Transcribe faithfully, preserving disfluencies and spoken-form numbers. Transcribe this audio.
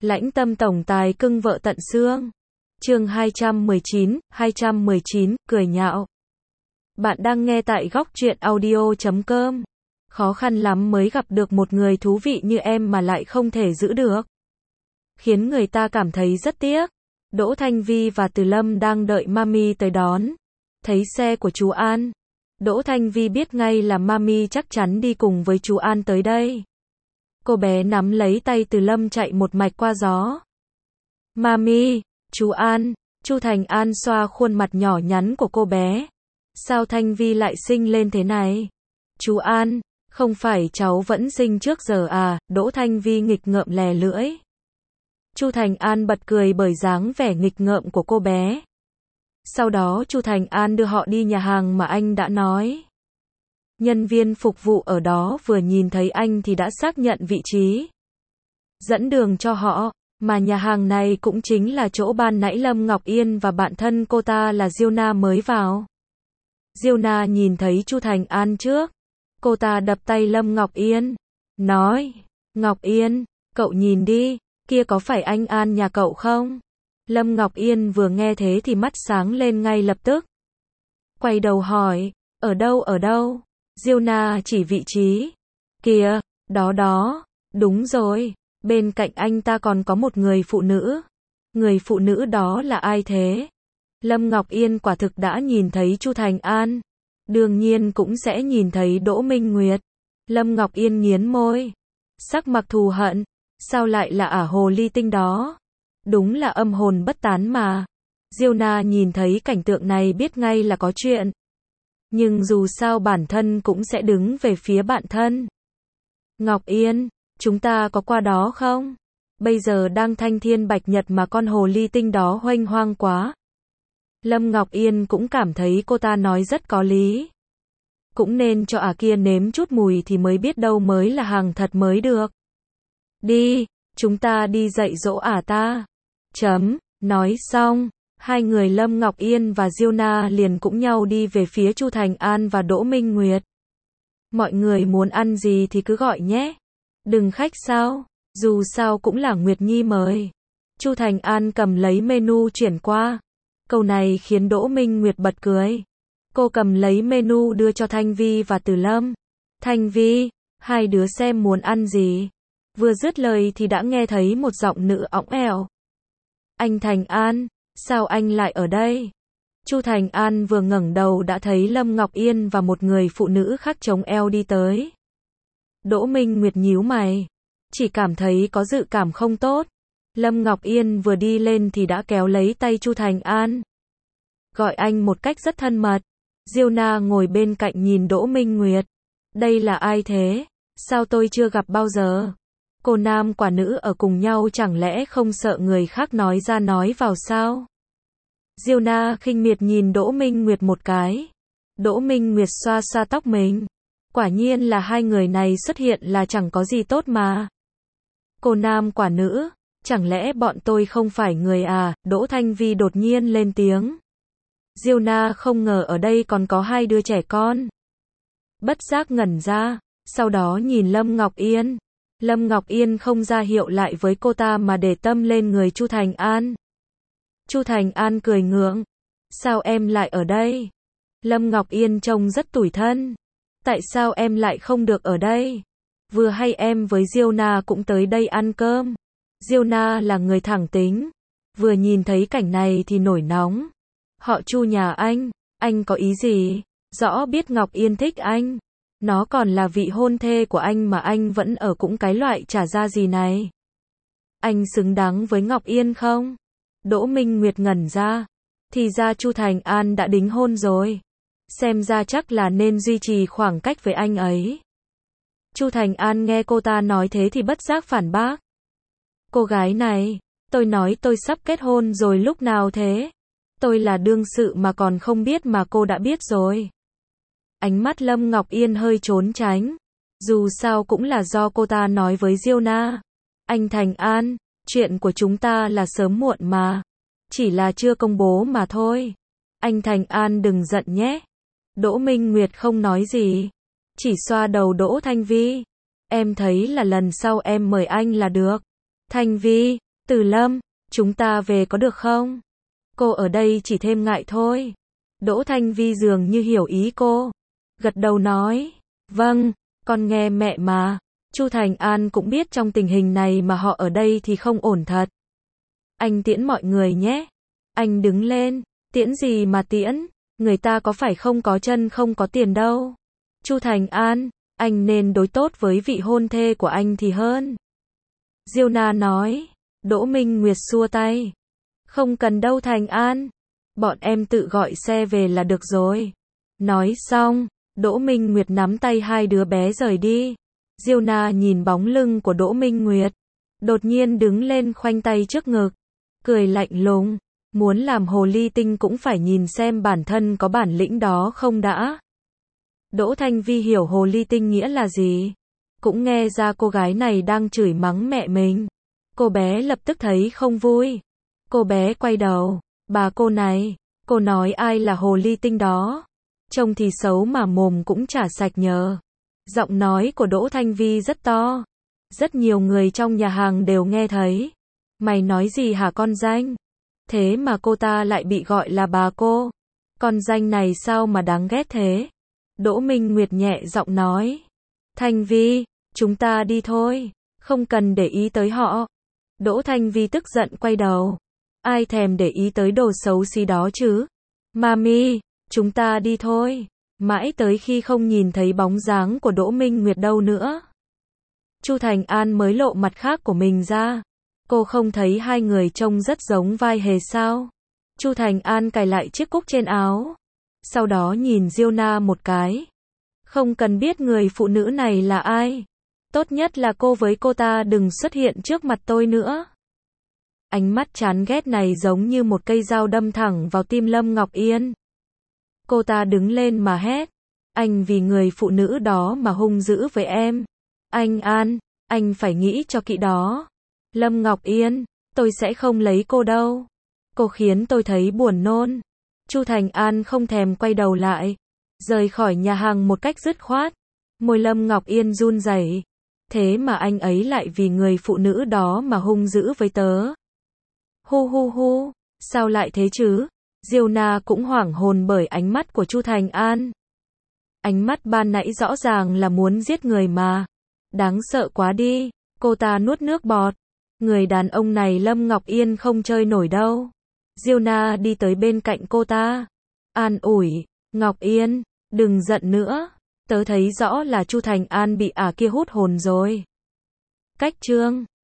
Lãnh tâm tổng tài cưng vợ tận xương. Chương hai trăm mười chín, hai trăm mười chín, cười nhạo. Bạn đang nghe tại góc truyện audio chấm com. Khó khăn lắm mới gặp được một người thú vị như em mà lại không thể giữ được. Khiến người ta cảm thấy rất tiếc. Đỗ Thanh Vi và Từ Lâm đang đợi Mami tới đón. Thấy xe của chú An, Đỗ Thanh Vi biết ngay là Mami chắc chắn đi cùng với chú An tới đây. Cô bé nắm lấy tay Từ Lâm chạy một mạch qua gió. Mami, chú An, Chu Thành An xoa khuôn mặt nhỏ nhắn của cô bé. Sao Thanh Vi lại sinh lên thế này? Chú An, không phải cháu vẫn sinh trước giờ à? Đỗ Thanh Vi nghịch ngợm lè lưỡi. Chu Thành An bật cười bởi dáng vẻ nghịch ngợm của cô bé. Sau đó Chu Thành An đưa họ đi nhà hàng mà anh đã nói. Nhân viên phục vụ ở đó vừa nhìn thấy anh thì đã xác nhận vị trí, dẫn đường cho họ, mà nhà hàng này cũng chính là chỗ ban nãy Lâm Ngọc Yên và bạn thân cô ta là Diêu Na mới vào. Diêu Na nhìn thấy Chu Thành An trước, cô ta đập tay Lâm Ngọc Yên, nói, Ngọc Yên, cậu nhìn đi, kia có phải anh An nhà cậu không? Lâm Ngọc Yên vừa nghe thế thì mắt sáng lên ngay lập tức. Quay đầu hỏi, ở đâu ở đâu? Diêu Na chỉ vị trí. Kìa, đó đó, đúng rồi, bên cạnh anh ta còn có một người phụ nữ. Người phụ nữ đó là ai thế? Lâm Ngọc Yên quả thực đã nhìn thấy Chu Thành An, đương nhiên cũng sẽ nhìn thấy Đỗ Minh Nguyệt. Lâm Ngọc Yên nghiến môi, sắc mặt thù hận, sao lại là ả hồ ly tinh đó? Đúng là âm hồn bất tán mà. Diêu Na nhìn thấy cảnh tượng này biết ngay là có chuyện. Nhưng dù sao bản thân cũng sẽ đứng về phía bạn thân. Ngọc Yên, chúng ta có qua đó không? Bây giờ đang thanh thiên bạch nhật mà con hồ ly tinh đó huênh hoang quá. Lâm Ngọc Yên cũng cảm thấy cô ta nói rất có lý. Cũng nên cho ả kia nếm chút mùi thì mới biết đâu mới là hàng thật mới được. Đi, chúng ta đi dạy dỗ ả ta. Chấm, nói xong. Hai người Lâm Ngọc Yên và Diêu Na liền cũng nhau đi về phía Chu Thành An và Đỗ Minh Nguyệt. Mọi người muốn ăn gì thì cứ gọi nhé. Đừng khách sao, dù sao cũng là Nguyệt Nhi mời. Chu Thành An cầm lấy menu chuyển qua. Câu này khiến Đỗ Minh Nguyệt bật cười. Cô cầm lấy menu đưa cho Thanh Vi và Từ Lâm. Thanh Vi, hai đứa xem muốn ăn gì. Vừa dứt lời thì đã nghe thấy một giọng nữ ỏng ẻo. Anh Thành An, sao anh lại ở đây? Chu Thành An vừa ngẩng đầu đã thấy Lâm Ngọc Yên và một người phụ nữ khác chống eo đi tới. Đỗ Minh Nguyệt nhíu mày, chỉ cảm thấy có dự cảm không tốt. Lâm Ngọc Yên vừa đi lên thì đã kéo lấy tay Chu Thành An, gọi anh một cách rất thân mật. Diêu Na ngồi bên cạnh nhìn Đỗ Minh Nguyệt. Đây là ai thế? Sao tôi chưa gặp bao giờ? Cô nam quả nữ ở cùng nhau chẳng lẽ không sợ người khác nói ra nói vào sao? Diêu Na khinh miệt nhìn Đỗ Minh Nguyệt một cái. Đỗ Minh Nguyệt xoa xoa tóc mình. Quả nhiên là hai người này xuất hiện là chẳng có gì tốt mà. Cô nam quả nữ, chẳng lẽ bọn tôi không phải người à? Đỗ Thanh Vi đột nhiên lên tiếng. Diêu Na không ngờ ở đây còn có hai đứa trẻ con. Bất giác ngẩn ra, sau đó nhìn Lâm Ngọc Yên. Lâm Ngọc Yên không ra hiệu lại với cô ta mà để tâm lên người Chu Thành An. Chu Thành An cười ngượng. Sao em lại ở đây? Lâm Ngọc Yên trông rất tủi thân. Tại sao em lại không được ở đây? Vừa hay em với Diêu Na cũng tới đây ăn cơm. Diêu Na là người thẳng tính. Vừa nhìn thấy cảnh này thì nổi nóng. Họ Chu nhà anh, anh có ý gì? Rõ biết Ngọc Yên thích anh. Nó còn là vị hôn thê của anh mà anh vẫn ở cũng cái loại trả ra gì này. Anh xứng đáng với Ngọc Yên không? Đỗ Minh Nguyệt ngẩn ra. Thì ra Chu Thành An đã đính hôn rồi. Xem ra chắc là nên duy trì khoảng cách với anh ấy. Chu Thành An nghe cô ta nói thế thì bất giác phản bác. Cô gái này, tôi nói tôi sắp kết hôn rồi lúc nào thế? Tôi là đương sự mà còn không biết mà cô đã biết rồi. Ánh mắt Lâm Ngọc Yên hơi trốn tránh. Dù sao cũng là do cô ta nói với Diêu Na. Anh Thành An, chuyện của chúng ta là sớm muộn mà. Chỉ là chưa công bố mà thôi. Anh Thành An đừng giận nhé. Đỗ Minh Nguyệt không nói gì. Chỉ xoa đầu Đỗ Thanh Vi. Em thấy là lần sau em mời anh là được. Thanh Vi, Từ Lâm, chúng ta về có được không? Cô ở đây chỉ thêm ngại thôi. Đỗ Thanh Vi dường như hiểu ý cô. Gật đầu nói, vâng, con nghe mẹ mà. Chu Thành An cũng biết trong tình hình này mà họ ở đây thì không ổn thật. Anh tiễn mọi người nhé. Anh đứng lên, tiễn gì mà tiễn, người ta có phải không có chân không có tiền đâu. Chu Thành An, anh nên đối tốt với vị hôn thê của anh thì hơn. Diêu Na nói. Đỗ Minh Nguyệt xua tay. Không cần đâu Thành An. Bọn em tự gọi xe về là được rồi. Nói xong, Đỗ Minh Nguyệt nắm tay hai đứa bé rời đi. Diêu Na nhìn bóng lưng của Đỗ Minh Nguyệt. Đột nhiên đứng lên khoanh tay trước ngực. Cười lạnh lùng. Muốn làm hồ ly tinh cũng phải nhìn xem bản thân có bản lĩnh đó không đã. Đỗ Thanh Vi hiểu hồ ly tinh nghĩa là gì. Cũng nghe ra cô gái này đang chửi mắng mẹ mình. Cô bé lập tức thấy không vui. Cô bé quay đầu. Bà cô này, cô nói ai là hồ ly tinh đó? Trông thì xấu mà mồm cũng chả sạch nhờ. Giọng nói của Đỗ Thanh Vi rất to. Rất nhiều người trong nhà hàng đều nghe thấy. Mày nói gì hả con danh? Thế mà cô ta lại bị gọi là bà cô. Con danh này sao mà đáng ghét thế? Đỗ Minh Nguyệt nhẹ giọng nói. Thanh Vi, chúng ta đi thôi. Không cần để ý tới họ. Đỗ Thanh Vi tức giận quay đầu. Ai thèm để ý tới đồ xấu xí đó chứ? Mami, chúng ta đi thôi. Mãi tới khi không nhìn thấy bóng dáng của Đỗ Minh Nguyệt đâu nữa. Chu Thành An mới lộ mặt khác của mình ra. Cô không thấy hai người trông rất giống vai hề sao? Chu Thành An cài lại chiếc cúc trên áo. Sau đó nhìn Diêu Na một cái. Không cần biết người phụ nữ này là ai. Tốt nhất là cô với cô ta đừng xuất hiện trước mặt tôi nữa. Ánh mắt chán ghét này giống như một cây dao đâm thẳng vào tim Lâm Ngọc Yên. Cô ta đứng lên mà hét. Anh vì người phụ nữ đó mà hung dữ với em. Anh An, anh phải nghĩ cho kỹ đó. Lâm Ngọc Yên, tôi sẽ không lấy cô đâu. Cô khiến tôi thấy buồn nôn. Chu Thành An không thèm quay đầu lại. Rời khỏi nhà hàng một cách dứt khoát. Môi Lâm Ngọc Yên run rẩy. Thế mà anh ấy lại vì người phụ nữ đó mà hung dữ với tớ. Hu hu hu, sao lại thế chứ? Diêu Na cũng hoảng hồn bởi ánh mắt của Chu Thành An. Ánh mắt ban nãy rõ ràng là muốn giết người mà. Đáng sợ quá đi. Cô ta nuốt nước bọt. Người đàn ông này Lâm Ngọc Yên không chơi nổi đâu. Diêu Na đi tới bên cạnh cô ta. An ủi. Ngọc Yên, đừng giận nữa. Tớ thấy rõ là Chu Thành An bị ả kia hút hồn rồi. Cách chương